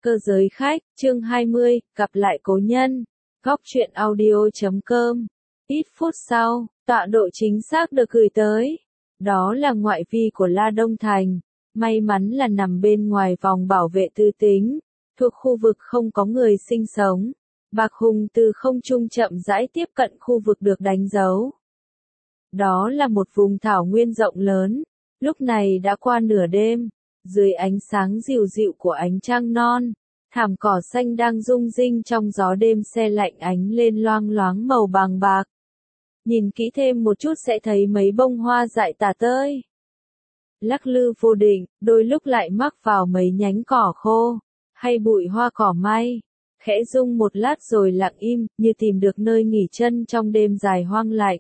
Cơ giới khách, chương 20, gặp lại cố nhân. Góc truyện audio.com. Ít phút sau, tọa độ chính xác được gửi tới. Đó là ngoại vi của La Đông Thành. May mắn là nằm bên ngoài vòng bảo vệ tư tính, thuộc khu vực không có người sinh sống. Bạc Hùng từ không trung chậm rãi tiếp cận khu vực được đánh dấu. Đó là một vùng thảo nguyên rộng lớn. Lúc này đã qua nửa đêm. Dưới ánh sáng dịu dịu của ánh trăng non, thảm cỏ xanh đang rung rinh trong gió đêm se lạnh ánh lên loang loáng màu vàng bạc. Nhìn kỹ thêm một chút sẽ thấy mấy bông hoa dại tả tơi. Lắc lư vô định, đôi lúc lại mắc vào mấy nhánh cỏ khô, hay bụi hoa cỏ may, khẽ rung một lát rồi lặng im, như tìm được nơi nghỉ chân trong đêm dài hoang lạnh.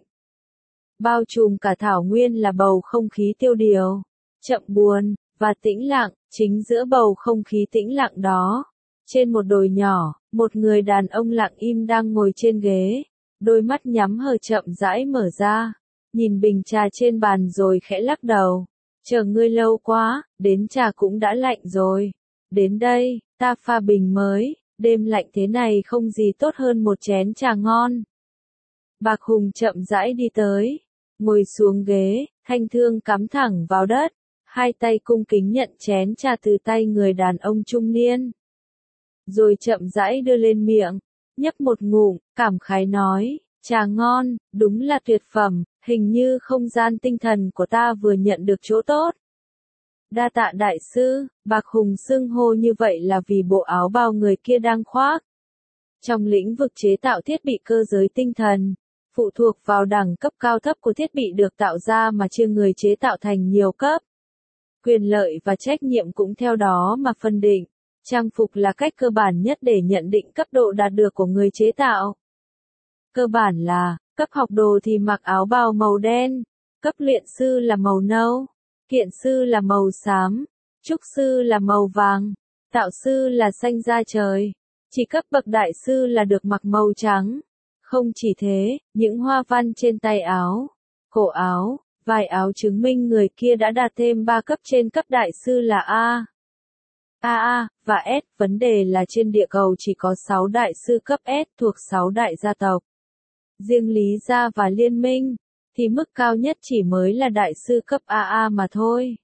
Bao trùm cả thảo nguyên là bầu không khí tiêu điều, chậm buồn và tĩnh lặng. Chính giữa bầu không khí tĩnh lặng đó, trên một đồi nhỏ, một người đàn ông lặng im đang ngồi trên ghế, đôi mắt nhắm hờ chậm rãi mở ra, nhìn bình trà trên bàn rồi khẽ lắc đầu. Chờ ngươi lâu quá, đến trà cũng đã lạnh rồi. Đến đây, ta pha bình mới, đêm lạnh thế này không gì tốt hơn một chén trà ngon. Bạc Hùng chậm rãi đi tới, ngồi xuống ghế, thanh thương cắm thẳng vào đất. Hai tay cung kính nhận chén trà từ tay người đàn ông trung niên. Rồi chậm rãi đưa lên miệng, nhấp một ngụm, cảm khái nói, trà ngon, đúng là tuyệt phẩm, hình như không gian tinh thần của ta vừa nhận được chỗ tốt. Đa tạ đại sư, Bạc Hùng xưng hô như vậy là vì bộ áo bào người kia đang khoác. Trong lĩnh vực chế tạo thiết bị cơ giới tinh thần, phụ thuộc vào đẳng cấp cao thấp của thiết bị được tạo ra mà chia người chế tạo thành nhiều cấp. Quyền lợi và trách nhiệm cũng theo đó mà phân định. Trang phục là cách cơ bản nhất để nhận định cấp độ đạt được của người chế tạo. Cơ bản là, cấp học đồ thì mặc áo bào màu đen, cấp luyện sư là màu nâu, kiện sư là màu xám, trúc sư là màu vàng, tạo sư là xanh da trời. Chỉ cấp bậc đại sư là được mặc màu trắng. Không chỉ thế, những hoa văn trên tay áo, cổ áo, vài áo chứng minh người kia đã đạt thêm 3 cấp trên cấp đại sư là A, AA và S. Vấn đề là trên địa cầu chỉ có 6 đại sư cấp S thuộc 6 đại gia tộc. Riêng Lý Gia và Liên Minh, thì mức cao nhất chỉ mới là đại sư cấp AA mà thôi.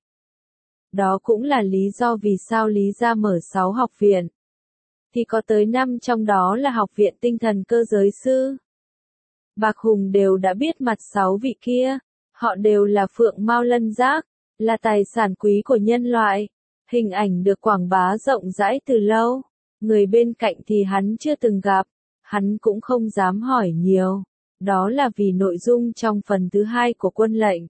Đó cũng là lý do vì sao Lý Gia mở 6 học viện. Thì có tới 5 trong đó là học viện tinh thần cơ giới sư. Bạc Hùng đều đã biết mặt 6 vị kia. Họ đều là phượng mao lân giác, là tài sản quý của nhân loại. Hình ảnh được quảng bá rộng rãi từ lâu. Người bên cạnh thì hắn chưa từng gặp, hắn cũng không dám hỏi nhiều. Đó là vì nội dung trong phần thứ 2 của quân lệnh.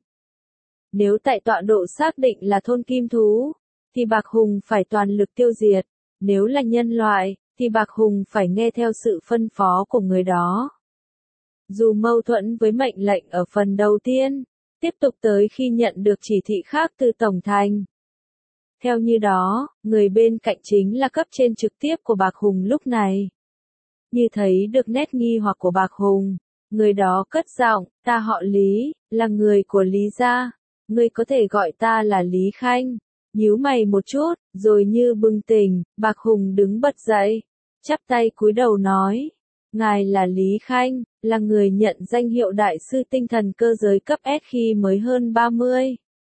Nếu tại tọa độ xác định là thôn kim thú, thì Bạc Hùng phải toàn lực tiêu diệt. Nếu là nhân loại, thì Bạc Hùng phải nghe theo sự phân phó của người đó. Dù mâu thuẫn với mệnh lệnh ở phần đầu tiên, tiếp tục tới khi nhận được chỉ thị khác từ Tổng Thành. Theo như đó, người bên cạnh chính là cấp trên trực tiếp của Bạc Hùng lúc này. Như thấy được nét nghi hoặc của Bạc Hùng, người đó cất giọng, ta họ Lý, là người của Lý Gia, ngươi có thể gọi ta là Lý Khanh. Nhíu mày một chút, rồi như bừng tỉnh, Bạc Hùng đứng bật dậy, chắp tay cúi đầu nói, ngài là Lý Khanh, là người nhận danh hiệu đại sư tinh thần cơ giới cấp S khi mới hơn 30.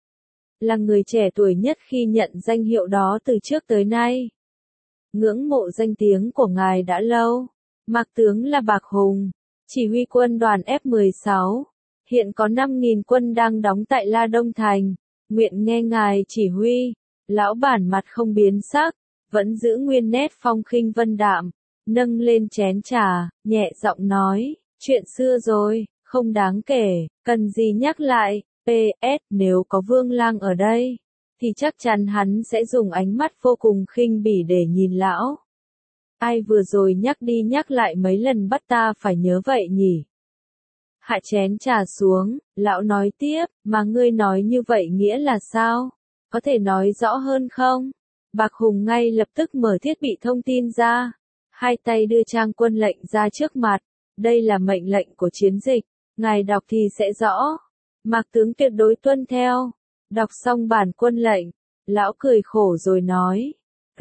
Là người trẻ tuổi nhất khi nhận danh hiệu đó từ trước tới nay. Ngưỡng mộ danh tiếng của ngài đã lâu. Mạc tướng là Bạc Hùng, chỉ huy quân đoàn F-16. Hiện có 5.000 quân đang đóng tại La Đông Thành. Nguyện nghe ngài chỉ huy. Lão bản mặt không biến sắc, vẫn giữ nguyên nét phong khinh vân đạm, nâng lên chén trà, nhẹ giọng nói, chuyện xưa rồi, không đáng kể, cần gì nhắc lại. PS, nếu có Vương Lang ở đây, thì chắc chắn hắn sẽ dùng ánh mắt vô cùng khinh bỉ để nhìn lão. Ai vừa rồi nhắc đi nhắc lại mấy lần bắt ta phải nhớ vậy nhỉ? Hạ chén trà xuống, lão nói tiếp, mà ngươi nói như vậy nghĩa là sao? Có thể nói rõ hơn không? Bạc Hùng ngay lập tức mở thiết bị thông tin ra. Hai tay đưa trang quân lệnh ra trước mặt. Đây là mệnh lệnh của chiến dịch. Ngài đọc thì sẽ rõ. Mạc tướng tuyệt đối tuân theo. Đọc xong bản quân lệnh, lão cười khổ rồi nói.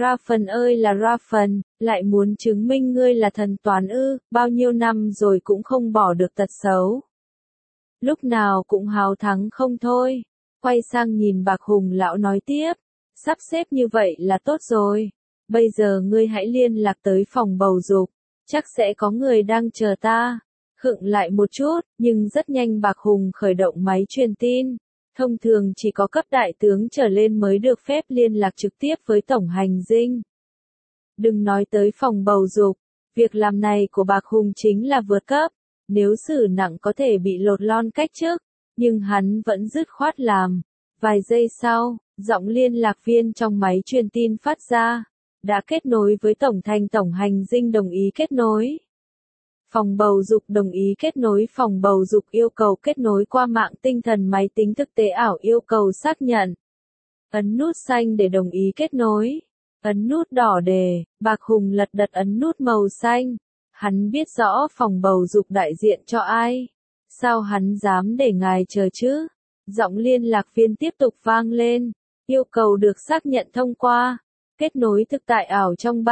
Raven ơi là Raven, lại muốn chứng minh ngươi là thần toán ư, bao nhiêu năm rồi cũng không bỏ được tật xấu. Lúc nào cũng hào thắng không thôi. Quay sang nhìn Bạc Hùng lão nói tiếp, sắp xếp như vậy là tốt rồi. Bây giờ ngươi hãy liên lạc tới phòng bầu dục, chắc sẽ có người đang chờ ta. Khựng lại một chút, nhưng rất nhanh Bạc Hùng khởi động máy truyền tin. Thông thường chỉ có cấp đại tướng trở lên mới được phép liên lạc trực tiếp với tổng hành dinh. Đừng nói tới phòng bầu dục, việc làm này của Bạc Hùng chính là vượt cấp. Nếu xử nặng có thể bị lột lon cách chức, nhưng hắn vẫn dứt khoát làm. Vài giây sau, giọng liên lạc viên trong máy truyền tin phát ra. Đã kết nối với tổng hành dinh đồng ý kết nối. Phòng bầu dục đồng ý kết nối. Phòng bầu dục yêu cầu kết nối qua mạng tinh thần máy tính thực tế ảo yêu cầu xác nhận. Ấn nút xanh để đồng ý kết nối. Ấn nút đỏ để, Bạc Hùng lật đật ấn nút màu xanh. Hắn biết rõ phòng bầu dục đại diện cho ai. Sao hắn dám để ngài chờ chứ? Giọng liên lạc viên tiếp tục vang lên. Yêu cầu được xác nhận thông qua. Kết nối thực tại ảo trong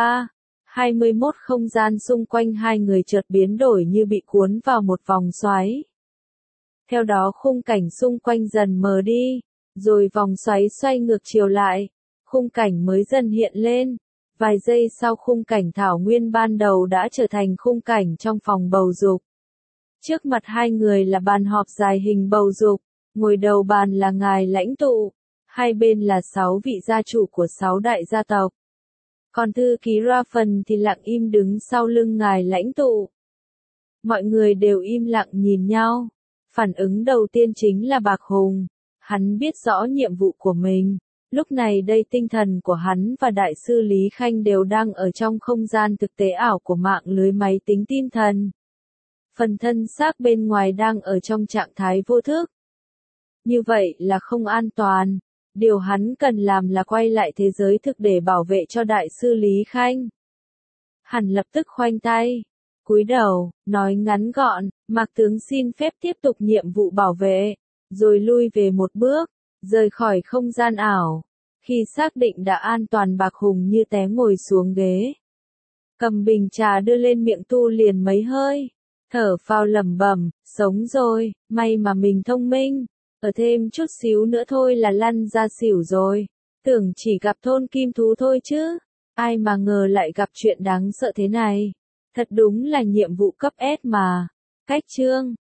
3:21 không gian xung quanh hai người chợt biến đổi như bị cuốn vào một vòng xoáy. Theo đó khung cảnh xung quanh dần mờ đi, rồi vòng xoáy xoay ngược chiều lại. Khung cảnh mới dần hiện lên. Vài giây sau khung cảnh thảo nguyên ban đầu đã trở thành khung cảnh trong phòng bầu dục. Trước mặt hai người là bàn họp dài hình bầu dục, ngồi đầu bàn là ngài lãnh tụ, hai bên là 6 vị gia chủ của 6 đại gia tộc. Còn thư ký Raven thì lặng im đứng sau lưng ngài lãnh tụ. Mọi người đều im lặng nhìn nhau. Phản ứng đầu tiên chính là Bạc Hùng. Hắn biết rõ nhiệm vụ của mình. Lúc này đây tinh thần của hắn và đại sư Lý Khanh đều đang ở trong không gian thực tế ảo của mạng lưới máy tính tinh thần. Phần thân xác bên ngoài đang ở trong trạng thái vô thức. Như vậy là không an toàn. Điều hắn cần làm là quay lại thế giới thực để bảo vệ cho đại sư Lý Khanh. Hắn lập tức khoanh tay, cúi đầu, nói ngắn gọn, Mạc tướng xin phép tiếp tục nhiệm vụ bảo vệ, rồi lui về một bước, rời khỏi không gian ảo. Khi xác định đã an toàn Bạc Hùng như té ngồi xuống ghế. Cầm bình trà đưa lên miệng tu liền mấy hơi. Thở phào lẩm bẩm, sống rồi, may mà mình thông minh. Ở thêm chút xíu nữa thôi là lăn ra xỉu rồi. Tưởng chỉ gặp thôn kim thú thôi chứ. Ai mà ngờ lại gặp chuyện đáng sợ thế này. Thật đúng là nhiệm vụ cấp S mà. Cách chương